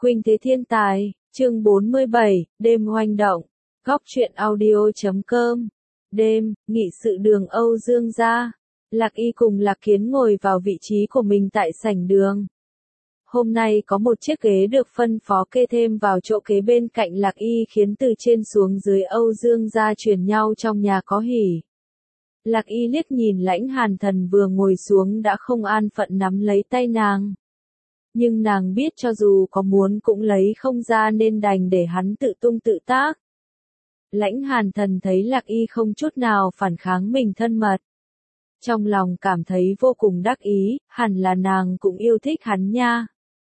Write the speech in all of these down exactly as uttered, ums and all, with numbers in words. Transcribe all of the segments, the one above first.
Khuynh Thế Thiên Tài, chương bốn mươi bảy, đêm oanh động. Góc truyện audio chấm com. Đêm, nghị sự đường Âu Dương gia. Lạc Y cùng Lạc Kiến ngồi vào vị trí của mình tại sảnh đường. Hôm nay có một chiếc ghế được phân phó kê thêm vào chỗ kế bên cạnh Lạc Y khiến từ trên xuống dưới Âu Dương gia truyền nhau trong nhà có hỉ. Lạc Y liếc nhìn Lãnh Hàn Thần vừa ngồi xuống đã không an phận nắm lấy tay nàng. Nhưng nàng biết cho dù có muốn cũng lấy không ra nên đành để hắn tự tung tự tác. Lãnh Hàn Thần thấy Lạc Y không chút nào phản kháng mình thân mật. Trong lòng cảm thấy vô cùng đắc ý, hẳn là nàng cũng yêu thích hắn nha.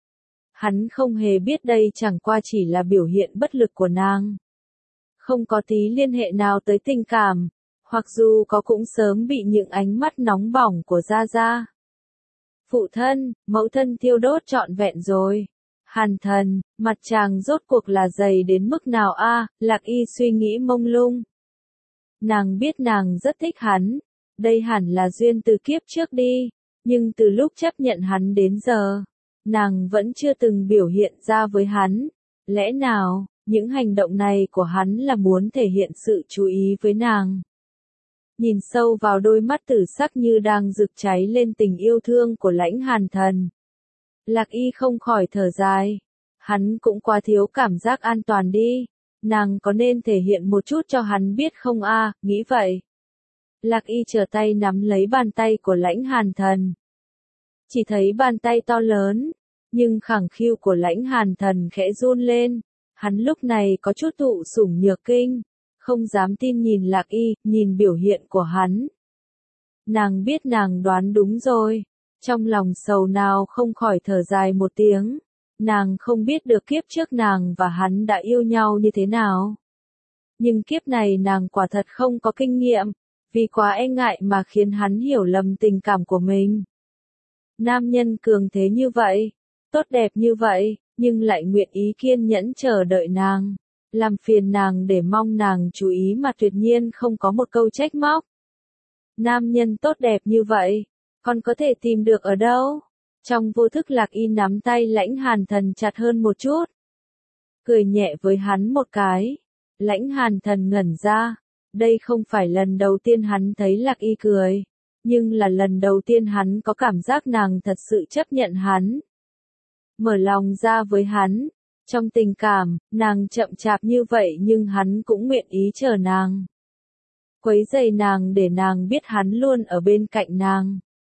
Hắn không hề biết đây chẳng qua chỉ là biểu hiện bất lực của nàng. Không có tí liên hệ nào tới tình cảm, hoặc dù có cũng sớm bị những ánh mắt nóng bỏng của Gia Gia. Phụ thân, mẫu thân thiêu đốt trọn vẹn rồi. Hàn Thần, mặt chàng rốt cuộc là dày đến mức nào a? Lạc Y suy nghĩ mông lung. Nàng biết nàng rất thích hắn, đây hẳn là duyên từ kiếp trước đi, nhưng từ lúc chấp nhận hắn đến giờ, nàng vẫn chưa từng biểu hiện ra với hắn. Lẽ nào, những hành động này của hắn là muốn thể hiện sự chú ý với nàng? Nhìn sâu vào đôi mắt tử sắc như đang rực cháy lên tình yêu thương của Lãnh Hàn Thần. Lạc Y không khỏi thở dài. Hắn cũng quá thiếu cảm giác an toàn đi. Nàng có nên thể hiện một chút cho hắn biết không a? Nghĩ vậy. Lạc Y trở tay nắm lấy bàn tay của Lãnh Hàn Thần. Chỉ thấy bàn tay to lớn, nhưng khẳng khiu của Lãnh Hàn Thần khẽ run lên. Hắn lúc này có chút thụ sủng nhược kinh. Không dám tin nhìn Lạc Y, nhìn biểu hiện của hắn. Nàng biết nàng đoán đúng rồi. Trong lòng sầu nào không khỏi thở dài một tiếng. Nàng không biết được kiếp trước nàng và hắn đã yêu nhau như thế nào. Nhưng kiếp này nàng quả thật không có kinh nghiệm, vì quá e ngại mà khiến hắn hiểu lầm tình cảm của mình. Nam nhân cường thế như vậy, tốt đẹp như vậy, nhưng lại nguyện ý kiên nhẫn chờ đợi nàng. Làm phiền nàng để mong nàng chú ý mà tuyệt nhiên không có một câu trách móc. Nam nhân tốt đẹp như vậy, còn có thể tìm được ở đâu? Trong vô thức Lạc Y nắm tay Lãnh Hàn Thần chặt hơn một chút. Cười nhẹ với hắn một cái. Lãnh Hàn Thần ngẩn ra. Đây không phải lần đầu tiên hắn thấy Lạc Y cười. Nhưng là lần đầu tiên hắn có cảm giác nàng thật sự chấp nhận hắn. Mở lòng ra với hắn. Trong tình cảm, nàng chậm chạp như vậy nhưng hắn cũng nguyện ý chờ nàng. Quấy rầy nàng để nàng biết hắn luôn ở bên cạnh nàng.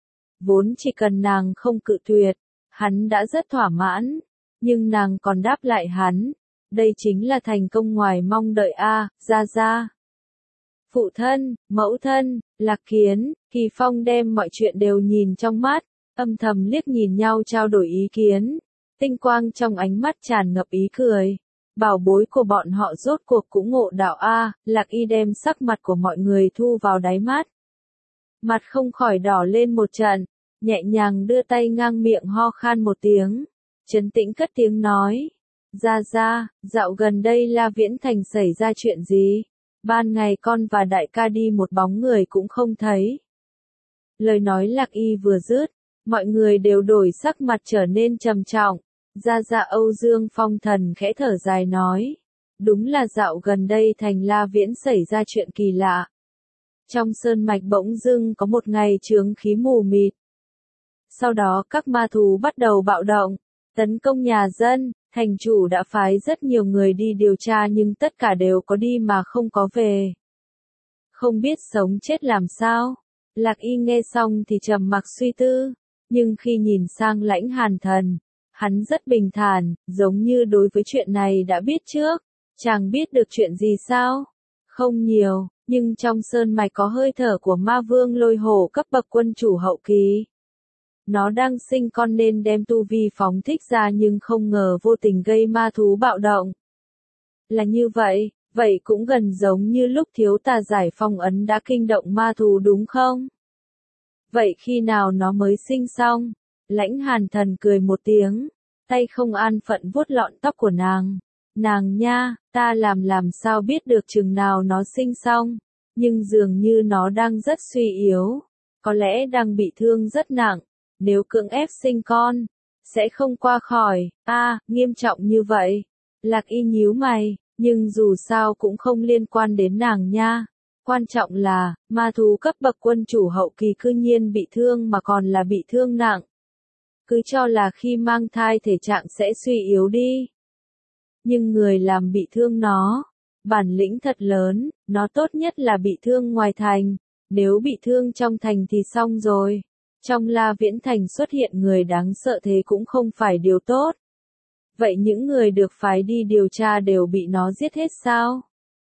Vốn chỉ cần nàng không cự tuyệt, hắn đã rất thỏa mãn. Nhưng nàng còn đáp lại hắn. Đây chính là thành công ngoài mong đợi a, Gia Gia. Phụ thân, mẫu thân, Lạc Kiến, Kỳ Phong đem mọi chuyện đều nhìn trong mắt, âm thầm liếc nhìn nhau trao đổi ý kiến. Tinh quang trong ánh mắt tràn ngập ý cười. Bảo bối của bọn họ rốt cuộc cũng ngộ đạo a. Lạc Y đem sắc mặt của mọi người thu vào đáy mắt. Mặt không khỏi đỏ lên một trận, nhẹ nhàng đưa tay ngang miệng ho khan một tiếng. Trấn tĩnh cất tiếng nói. Gia Gia, dạo gần đây La Viễn Thành xảy ra chuyện gì? Ban ngày con và đại ca đi một bóng người cũng không thấy. Lời nói Lạc Y vừa dứt, mọi người đều đổi sắc mặt trở nên trầm trọng. Gia Gia Âu Dương Phong Thần khẽ thở dài nói. Đúng là dạo gần đây thành La Viễn xảy ra chuyện kỳ lạ. Trong sơn mạch bỗng dưng có một ngày chướng khí mù mịt. Sau đó các ma thú bắt đầu bạo động, tấn công nhà dân, thành chủ đã phái rất nhiều người đi điều tra nhưng tất cả đều có đi mà không có về. Không biết sống chết làm sao. Lạc Y nghe xong thì trầm mặc suy tư, nhưng khi nhìn sang Lãnh Hàn Thần, hắn rất bình thản, giống như đối với chuyện này đã biết trước. Chàng biết được chuyện gì sao? Không nhiều, nhưng trong sơn mạch có hơi thở của ma vương Lôi Hổ cấp bậc quân chủ hậu kỳ. Nó đang sinh con nên đem tu vi phóng thích ra nhưng không ngờ vô tình gây ma thú bạo động. Là như vậy, vậy cũng gần giống như lúc thiếu tà giải phong ấn đã kinh động ma thú đúng không? Vậy khi nào nó mới sinh xong? Lãnh Hàn Thần cười một tiếng, tay không an phận vuốt lọn tóc của nàng. Nàng nha, ta làm làm sao biết được chừng nào nó sinh xong, nhưng dường như nó đang rất suy yếu, có lẽ đang bị thương rất nặng, nếu cưỡng ép sinh con, sẽ không qua khỏi. A, à, nghiêm trọng như vậy. Lạc Y nhíu mày, nhưng dù sao cũng không liên quan đến nàng nha. Quan trọng là, ma thú cấp bậc quân chủ hậu kỳ cư nhiên bị thương mà còn là bị thương nặng. Cứ cho là khi mang thai thể trạng sẽ suy yếu đi. Nhưng người làm bị thương nó, bản lĩnh thật lớn, nó tốt nhất là bị thương ngoài thành. Nếu bị thương trong thành thì xong rồi. Trong La Viễn Thành xuất hiện người đáng sợ thế cũng không phải điều tốt. Vậy những người được phái đi điều tra đều bị nó giết hết sao?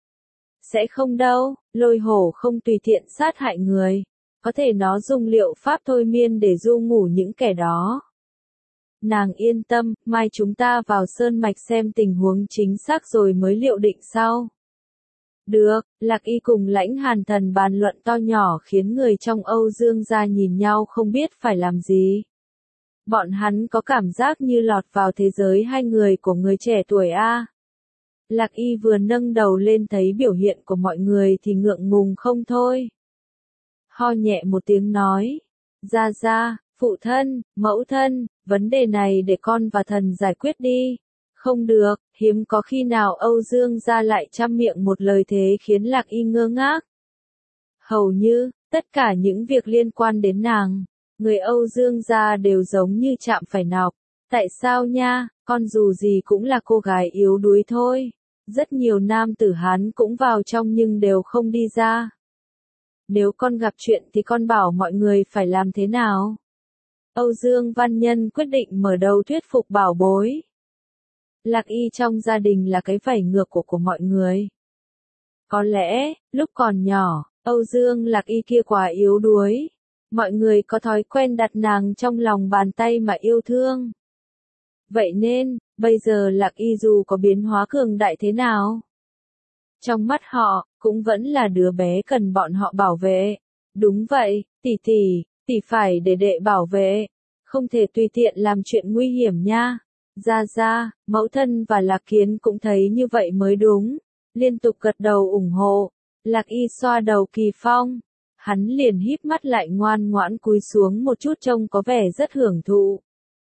Sẽ không đâu, Lôi Hổ không tùy tiện sát hại người. Có thể nó dùng liệu pháp thôi miên để du ngủ những kẻ đó. Nàng yên tâm, mai chúng ta vào sơn mạch xem tình huống chính xác rồi mới liệu định sau. Được, Lạc Y cùng Lãnh Hàn Thần bàn luận to nhỏ khiến người trong Âu Dương gia nhìn nhau không biết phải làm gì. Bọn hắn có cảm giác như lọt vào thế giới hai người của người trẻ tuổi a. Lạc Y vừa nâng đầu lên thấy biểu hiện của mọi người thì ngượng ngùng không thôi. Ho nhẹ một tiếng nói, gia gia, phụ thân, mẫu thân, vấn đề này để con và thần giải quyết đi. Không được, hiếm có khi nào Âu Dương gia lại trăm miệng một lời thế khiến Lạc Y ngơ ngác. Hầu như, tất cả những việc liên quan đến nàng, người Âu Dương gia đều giống như chạm phải nọc. Tại sao nha, con dù gì cũng là cô gái yếu đuối thôi. Rất nhiều nam tử Hán cũng vào trong nhưng đều không đi ra. Nếu con gặp chuyện thì con bảo mọi người phải làm thế nào? Âu Dương Văn Nhân quyết định mở đầu thuyết phục bảo bối. Lạc Y trong gia đình là cái vảy ngược của của mọi người. Có lẽ, lúc còn nhỏ, Âu Dương Lạc Y kia quá yếu đuối. Mọi người có thói quen đặt nàng trong lòng bàn tay mà yêu thương. Vậy nên, bây giờ Lạc Y dù có biến hóa cường đại thế nào, trong mắt họ, cũng vẫn là đứa bé cần bọn họ bảo vệ. Đúng vậy, tỷ tỷ, tỷ phải để đệ bảo vệ. Không thể tùy tiện làm chuyện nguy hiểm nha. Gia Gia, mẫu thân và Lạc Kiến cũng thấy như vậy mới đúng. Liên tục gật đầu ủng hộ. Lạc Y xoa đầu Kỳ Phong. Hắn liền híp mắt lại ngoan ngoãn cúi xuống một chút trông có vẻ rất hưởng thụ.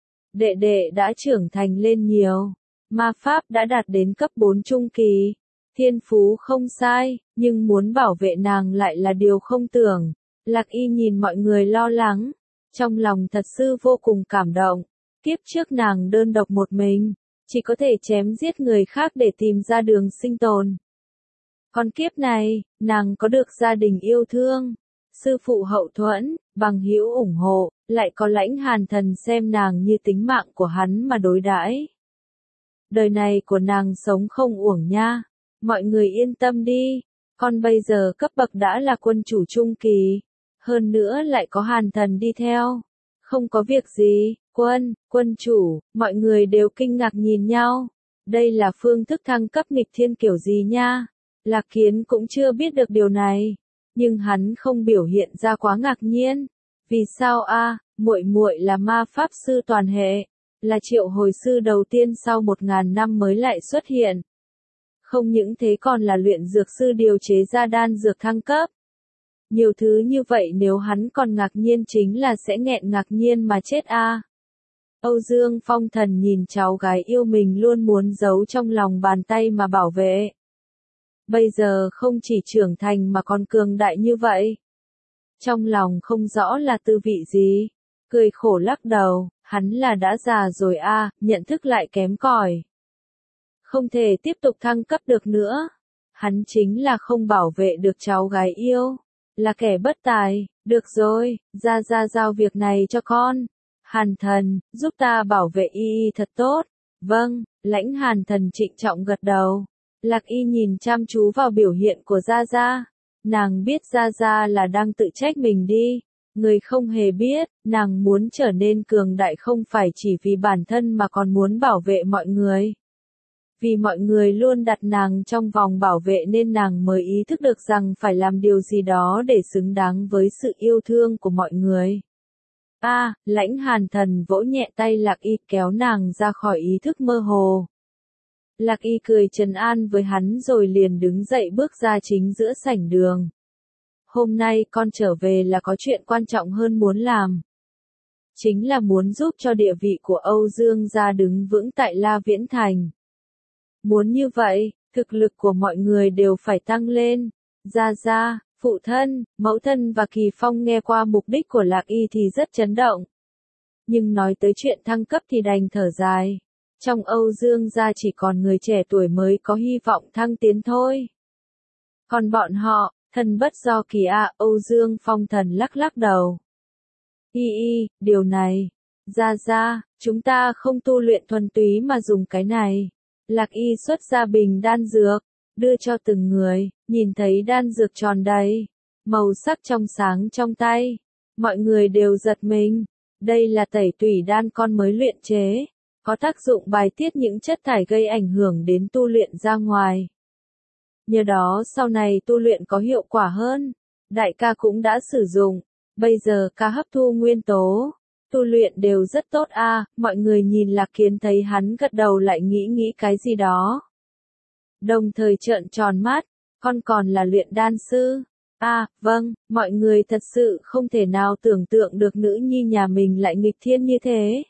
Đệ đệ đã trưởng thành lên nhiều. Ma pháp đã đạt đến cấp bốn trung kỳ. Thiên phú không sai, nhưng muốn bảo vệ nàng lại là điều không tưởng. Lạc Y nhìn mọi người lo lắng. Trong lòng thật sự vô cùng cảm động. Kiếp trước nàng đơn độc một mình, chỉ có thể chém giết người khác để tìm ra đường sinh tồn. Còn kiếp này, nàng có được gia đình yêu thương, sư phụ hậu thuẫn, bằng hữu ủng hộ, lại có Lãnh Hàn Thần xem nàng như tính mạng của hắn mà đối đãi. Đời này của nàng sống không uổng nha. Mọi người yên tâm đi, con bây giờ cấp bậc đã là quân chủ trung kỳ, hơn nữa lại có Hàn Thần đi theo. Không có việc gì, quân, quân chủ, mọi người đều kinh ngạc nhìn nhau. Đây là phương thức thăng cấp nghịch thiên kiểu gì nha? Lạc Kiến cũng chưa biết được điều này, nhưng hắn không biểu hiện ra quá ngạc nhiên. Vì sao a? Muội muội là ma pháp sư toàn hệ, là triệu hồi sư đầu tiên sau một ngàn năm mới lại xuất hiện. Không những thế còn là luyện dược sư điều chế ra đan dược thăng cấp. Nhiều thứ như vậy nếu hắn còn ngạc nhiên chính là sẽ nghẹn ngạc nhiên mà chết a. À. Âu Dương Phong Thần nhìn cháu gái yêu mình luôn muốn giấu trong lòng bàn tay mà bảo vệ. Bây giờ không chỉ trưởng thành mà còn cường đại như vậy. Trong lòng không rõ là tư vị gì. Cười khổ lắc đầu, hắn là đã già rồi a, à, nhận thức lại kém cỏi. Không thể tiếp tục thăng cấp được nữa. Hắn chính là không bảo vệ được cháu gái yêu. Là kẻ bất tài, được rồi, ra ra giao việc này cho con. Hàn Thần, giúp ta bảo vệ y y thật tốt. Vâng, Lãnh Hàn Thần trịnh trọng gật đầu. Lạc Y nhìn chăm chú vào biểu hiện của Gia Gia. Nàng biết Gia Gia là đang tự trách mình đi. Người không hề biết, nàng muốn trở nên cường đại không phải chỉ vì bản thân mà còn muốn bảo vệ mọi người. Vì mọi người luôn đặt nàng trong vòng bảo vệ nên nàng mới ý thức được rằng phải làm điều gì đó để xứng đáng với sự yêu thương của mọi người. A, à, Lãnh Hàn Thần vỗ nhẹ tay Lạc Y kéo nàng ra khỏi ý thức mơ hồ. Lạc Y cười trấn an với hắn rồi liền đứng dậy bước ra chính giữa sảnh đường. Hôm nay con trở về là có chuyện quan trọng hơn muốn làm. chính là muốn giúp cho địa vị của Âu Dương gia đứng vững tại La Viễn Thành. Muốn như vậy, thực lực của mọi người đều phải tăng lên. Gia Gia, phụ thân, mẫu thân và Kỳ Phong nghe qua mục đích của Lạc Y thì rất chấn động. Nhưng nói tới chuyện thăng cấp thì đành thở dài. Trong Âu Dương gia chỉ còn người trẻ tuổi mới có hy vọng thăng tiến thôi. Còn bọn họ, thân bất do kỳ a, Âu Dương Phong thần lắc lắc đầu. Y y, điều này, Gia Gia, chúng ta không tu luyện thuần túy mà dùng cái này. Lạc Y xuất ra bình đan dược, đưa cho từng người, nhìn thấy đan dược tròn đầy, màu sắc trong sáng trong tay. Mọi người đều giật mình, đây là tẩy tủy đan con mới luyện chế, có tác dụng bài tiết những chất thải gây ảnh hưởng đến tu luyện ra ngoài. Nhờ đó sau này tu luyện có hiệu quả hơn, đại ca cũng đã sử dụng, bây giờ ca hấp thu nguyên tố, tu luyện đều rất tốt a. À, mọi người nhìn Lạc Kiến thấy hắn gật đầu lại nghĩ nghĩ cái gì đó. Đồng thời trợn tròn mắt, con còn là luyện đan sư. À, vâng, mọi người thật sự không thể nào tưởng tượng được nữ nhi nhà mình lại nghịch thiên như thế.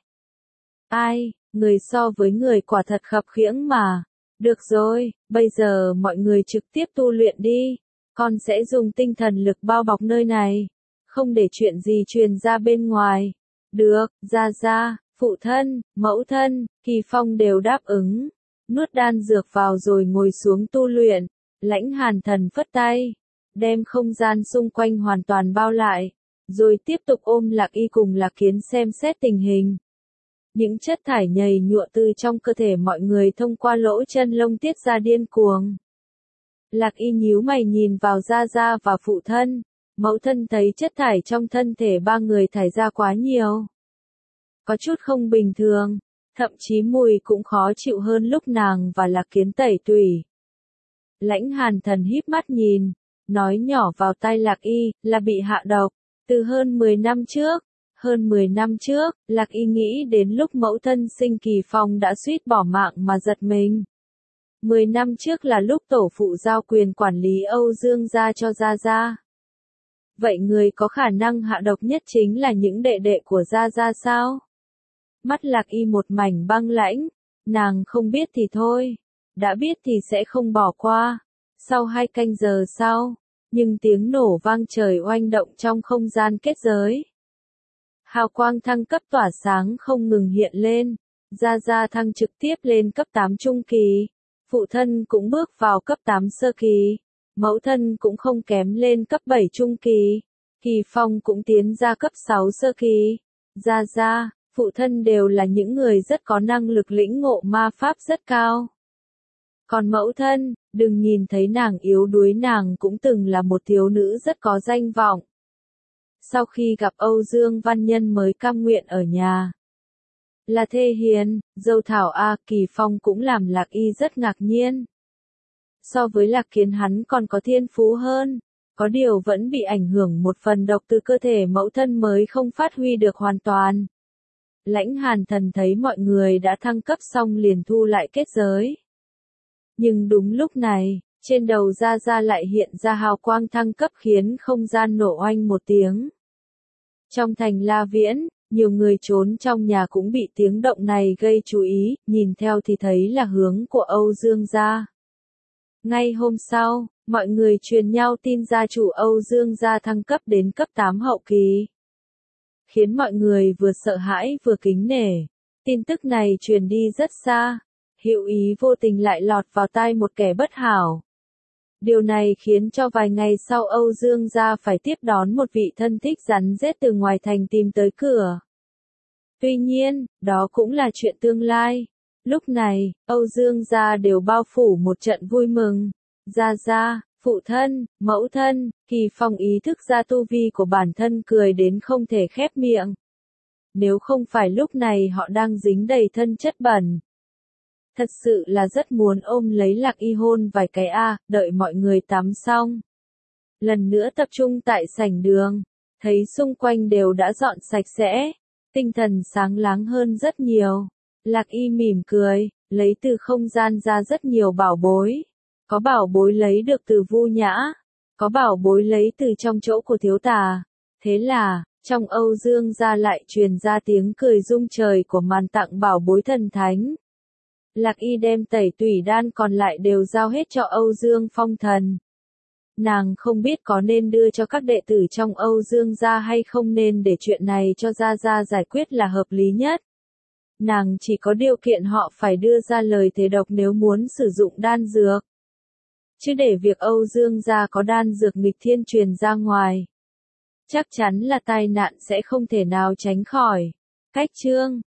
Ai, người so với người quả thật khập khiễng mà. Được rồi, bây giờ mọi người trực tiếp tu luyện đi. Con sẽ dùng tinh thần lực bao bọc nơi này. Không để chuyện gì truyền ra bên ngoài. Được, Gia Gia, phụ thân, mẫu thân, Kỳ Phong đều đáp ứng. Nuốt đan dược vào rồi ngồi xuống tu luyện. Lãnh Hàn Thần phất tay, đem không gian xung quanh hoàn toàn bao lại. Rồi tiếp tục ôm Lạc Y cùng Lạc Kiến xem xét tình hình. Những chất thải nhầy nhụa từ trong cơ thể mọi người thông qua lỗ chân lông tiết ra điên cuồng. Lạc Y nhíu mày nhìn vào Gia Gia và phụ thân. Mẫu thân thấy chất thải trong thân thể ba người thải ra quá nhiều. Có chút không bình thường, thậm chí mùi cũng khó chịu hơn lúc nàng và Lạc Kiến tẩy tủy. Lãnh Hàn Thần híp mắt nhìn, nói nhỏ vào tai Lạc Y, là bị hạ độc, từ hơn mười năm trước. Hơn mười năm trước, Lạc Y nghĩ đến lúc mẫu thân sinh Kỳ Phong đã suýt bỏ mạng mà giật mình. mười năm trước là lúc tổ phụ giao quyền quản lý Âu Dương gia cho Gia Gia. Vậy người có khả năng hạ độc nhất chính là những đệ đệ của Gia Gia sao? Mắt Lạc Y một mảnh băng lãnh, nàng không biết thì thôi, đã biết thì sẽ không bỏ qua. Sau hai canh giờ sau, nhưng tiếng nổ vang trời oanh động trong không gian kết giới. Hào quang thăng cấp tỏa sáng không ngừng hiện lên, Gia Gia thăng trực tiếp lên cấp tám trung kỳ, phụ thân cũng bước vào cấp tám sơ kỳ, mẫu thân cũng không kém lên cấp bảy trung kỳ, Kỳ Phong cũng tiến ra cấp sáu sơ kỳ. Gia Gia, phụ thân đều là những người rất có năng lực lĩnh ngộ ma pháp rất cao. Còn mẫu thân, đừng nhìn thấy nàng yếu đuối, nàng cũng từng là một thiếu nữ rất có danh vọng. Sau khi gặp Âu Dương Văn Nhân mới cam nguyện ở nhà. Là thê hiền, dâu thảo A, Kỳ Phong cũng làm Lạc Y rất ngạc nhiên. So với Lạc Kiến hắn còn có thiên phú hơn, có điều vẫn bị ảnh hưởng một phần độc từ cơ thể mẫu thân mới không phát huy được hoàn toàn. Lãnh Hàn Thần thấy mọi người đã thăng cấp xong liền thu lại kết giới. Nhưng đúng lúc này, trên đầu Gia Gia lại hiện ra hào quang thăng cấp khiến không gian nổ oanh một tiếng. Trong thành La Viễn, nhiều người trốn trong nhà cũng bị tiếng động này gây chú ý, nhìn theo thì thấy là hướng của Âu Dương gia. Ngay hôm sau, mọi người truyền nhau tin gia chủ Âu Dương gia thăng cấp đến cấp tám hậu kỳ. Khiến mọi người vừa sợ hãi vừa kính nể. Tin tức này truyền đi rất xa, hữu ý vô tình lại lọt vào tai một kẻ bất hảo. Điều này khiến cho vài ngày sau Âu Dương gia phải tiếp đón một vị thân thích rắn rết từ ngoài thành tìm tới cửa. Tuy nhiên, đó cũng là chuyện tương lai. Lúc này, Âu Dương gia đều bao phủ một trận vui mừng. Gia Gia, phụ thân, mẫu thân, Kỳ Phong ý thức ra tu vi của bản thân cười đến không thể khép miệng. Nếu không phải lúc này họ đang dính đầy thân chất bẩn. Thật sự là rất muốn ôm lấy Lạc Y hôn vài cái a, đợi mọi người tắm xong. Lần nữa tập trung tại sảnh đường, thấy xung quanh đều đã dọn sạch sẽ, tinh thần sáng láng hơn rất nhiều. Lạc Y mỉm cười, lấy từ không gian ra rất nhiều bảo bối. Có bảo bối lấy được từ Vu Nhã, có bảo bối lấy từ trong chỗ của thiếu tà. Thế là, Trong Âu Dương gia lại truyền ra tiếng cười rung trời của màn tặng bảo bối thần thánh. Lạc Y đem tẩy tủy đan còn lại đều giao hết cho Âu Dương Phong Thần. Nàng không biết có nên đưa cho các đệ tử trong Âu Dương gia hay không, nên để chuyện này cho Gia Gia giải quyết là hợp lý nhất. Nàng chỉ có điều kiện họ phải đưa ra lời thề độc nếu muốn sử dụng đan dược. Chứ để việc Âu Dương gia có đan dược nghịch thiên truyền ra ngoài, chắc chắn là tai nạn sẽ không thể nào tránh khỏi. Cách chương